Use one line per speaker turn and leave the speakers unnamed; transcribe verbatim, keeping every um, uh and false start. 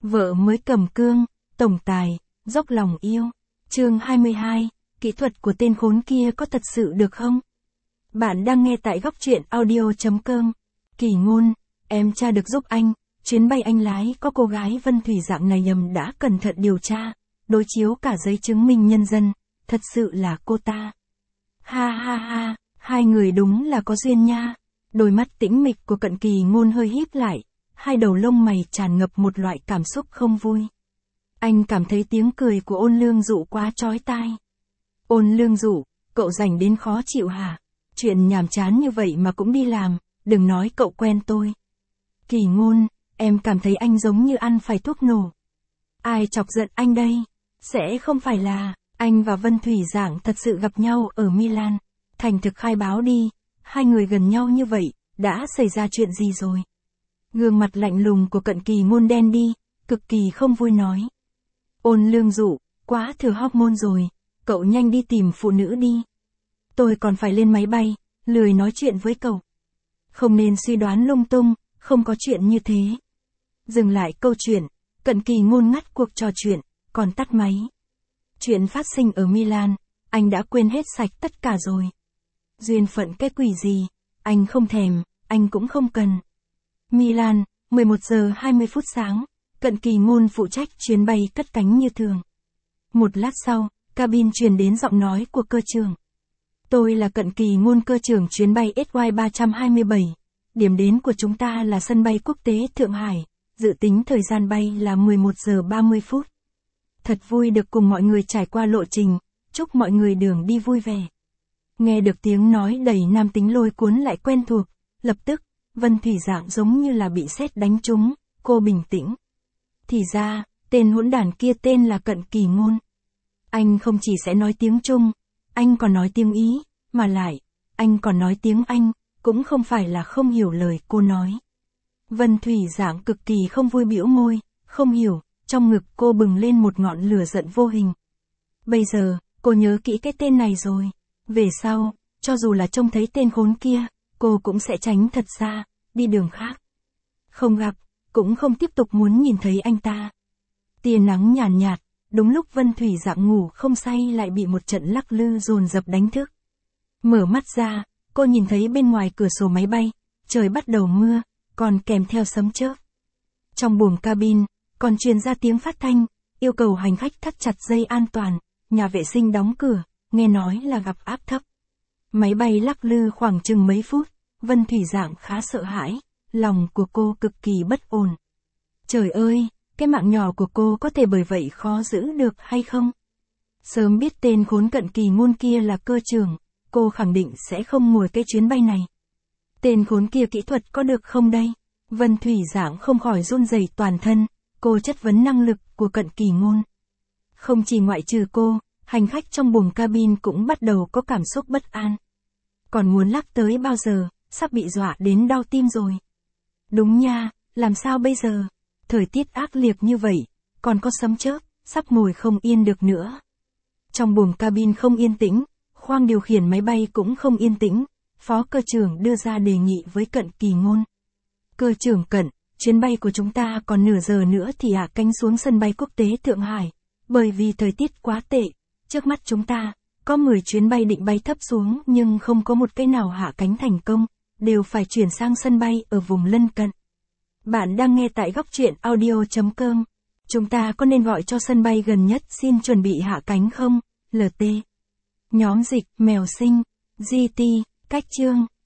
Vợ mới cầm cương, tổng tài, dốc lòng yêu. Chương hai mươi hai, kỹ thuật của tên khốn kia có thật sự được không? Bạn đang nghe tại góc truyện audio chấm com. Kỳ Ngôn, em tra được giúp anh, chuyến bay anh lái có cô gái Vân Thủy dạng này nhầm đã cẩn thận điều tra, đối chiếu cả giấy chứng minh nhân dân, thật sự là cô ta. Ha ha ha, hai người đúng là có duyên nha. Đôi mắt tĩnh mịch của Cận Kỳ Ngôn hơi híp lại, hai đầu lông mày tràn ngập một loại cảm xúc không vui. Anh cảm thấy tiếng cười của Ôn Lương Dụ quá chói tai. Ôn Lương Dụ, cậu rảnh đến khó chịu hả? Chuyện nhàm chán như vậy mà cũng đi làm, đừng nói cậu quen tôi. Kỳ Ngôn, em cảm thấy anh giống như ăn phải thuốc nổ. Ai chọc giận anh đây? Sẽ không phải là, anh và Vân Thủy Giảng thật sự gặp nhau ở Milan. Thành thực khai báo đi, hai người gần nhau như vậy, đã xảy ra chuyện gì rồi? Gương mặt lạnh lùng của Cận Kỳ Ngôn đen đi, cực kỳ không vui nói. Ôn Lương Dụ, quá thừa hormone rồi, cậu nhanh đi tìm phụ nữ đi. Tôi còn phải lên máy bay, lười nói chuyện với cậu. Không nên suy đoán lung tung, không có chuyện như thế. Dừng lại câu chuyện, Cận Kỳ Ngôn ngắt cuộc trò chuyện, còn tắt máy. Chuyện phát sinh ở Milan, anh đã quên hết sạch tất cả rồi. Duyên phận cái quỷ gì, anh không thèm, anh cũng không cần. Milan, mười một giờ hai mươi phút sáng, Cận Kỳ Ngôn phụ trách chuyến bay cất cánh như thường. Một lát sau, cabin truyền đến giọng nói của cơ trưởng. Tôi là Cận Kỳ Ngôn, cơ trưởng chuyến bay S Y ba hai bảy. Điểm đến của chúng ta là sân bay quốc tế Thượng Hải, dự tính thời gian bay là mười một giờ ba mươi phút. Thật vui được cùng mọi người trải qua lộ trình, chúc mọi người đường đi vui vẻ. Nghe được tiếng nói đầy nam tính lôi cuốn lại quen thuộc, lập tức, Vân Thủy Giảng giống như là bị sét đánh trúng, cô bình tĩnh. Thì ra, tên hỗn đản kia tên là Cận Kỳ Ngôn. Anh không chỉ sẽ nói tiếng Trung, anh còn nói tiếng Ý, mà lại, anh còn nói tiếng Anh, cũng không phải là không hiểu lời cô nói. Vân Thủy Giảng cực kỳ không vui bĩu môi, không hiểu, trong ngực cô bừng lên một ngọn lửa giận vô hình. Bây giờ, cô nhớ kỹ cái tên này rồi. Về sau, cho dù là trông thấy tên khốn kia, cô cũng sẽ tránh thật xa, đi đường khác. Không gặp, cũng không tiếp tục muốn nhìn thấy anh ta. Tia nắng nhàn nhạt, nhạt, đúng lúc Vân Thủy Giảng ngủ không say lại bị một trận lắc lư dồn dập đánh thức. Mở mắt ra, cô nhìn thấy bên ngoài cửa sổ máy bay, trời bắt đầu mưa, còn kèm theo sấm chớp. Trong buồng cabin, còn truyền ra tiếng phát thanh, yêu cầu hành khách thắt chặt dây an toàn, nhà vệ sinh đóng cửa, nghe nói là gặp áp thấp. Máy bay lắc lư khoảng chừng mấy phút, Vân Thủy Giảng khá sợ hãi, lòng của cô cực kỳ bất ổn. Trời ơi, cái mạng nhỏ của cô có thể bởi vậy khó giữ được hay không? Sớm biết tên khốn Cận Kỳ Ngôn kia là cơ trưởng, cô khẳng định sẽ không ngồi cái chuyến bay này. Tên khốn kia kỹ thuật có được không đây? Vân Thủy Giảng không khỏi run rẩy toàn thân, cô chất vấn năng lực của Cận Kỳ Ngôn. Không chỉ ngoại trừ cô, hành khách trong buồng cabin cũng bắt đầu có cảm xúc bất an. Còn muốn lắc tới bao giờ, sắp bị dọa đến đau tim rồi. Đúng nha, làm sao bây giờ? Thời tiết ác liệt như vậy, còn có sấm chớp, sắp ngồi không yên được nữa. Trong buồng cabin không yên tĩnh, khoang điều khiển máy bay cũng không yên tĩnh, phó cơ trưởng đưa ra đề nghị với Cận Kỳ Ngôn. Cơ trưởng Cận, chuyến bay của chúng ta còn nửa giờ nữa thì hạ cánh xuống sân bay quốc tế Thượng Hải, bởi vì thời tiết quá tệ. Trước mắt chúng ta, có mười chuyến bay định bay thấp xuống nhưng không có một cái nào hạ cánh thành công, đều phải chuyển sang sân bay ở vùng lân cận. Bạn đang nghe tại góc truyện audio chấm com. Chúng ta có nên gọi cho sân bay gần nhất xin chuẩn bị hạ cánh không? lờ tê. Nhóm dịch, mèo sinh, giê tê, cách chương.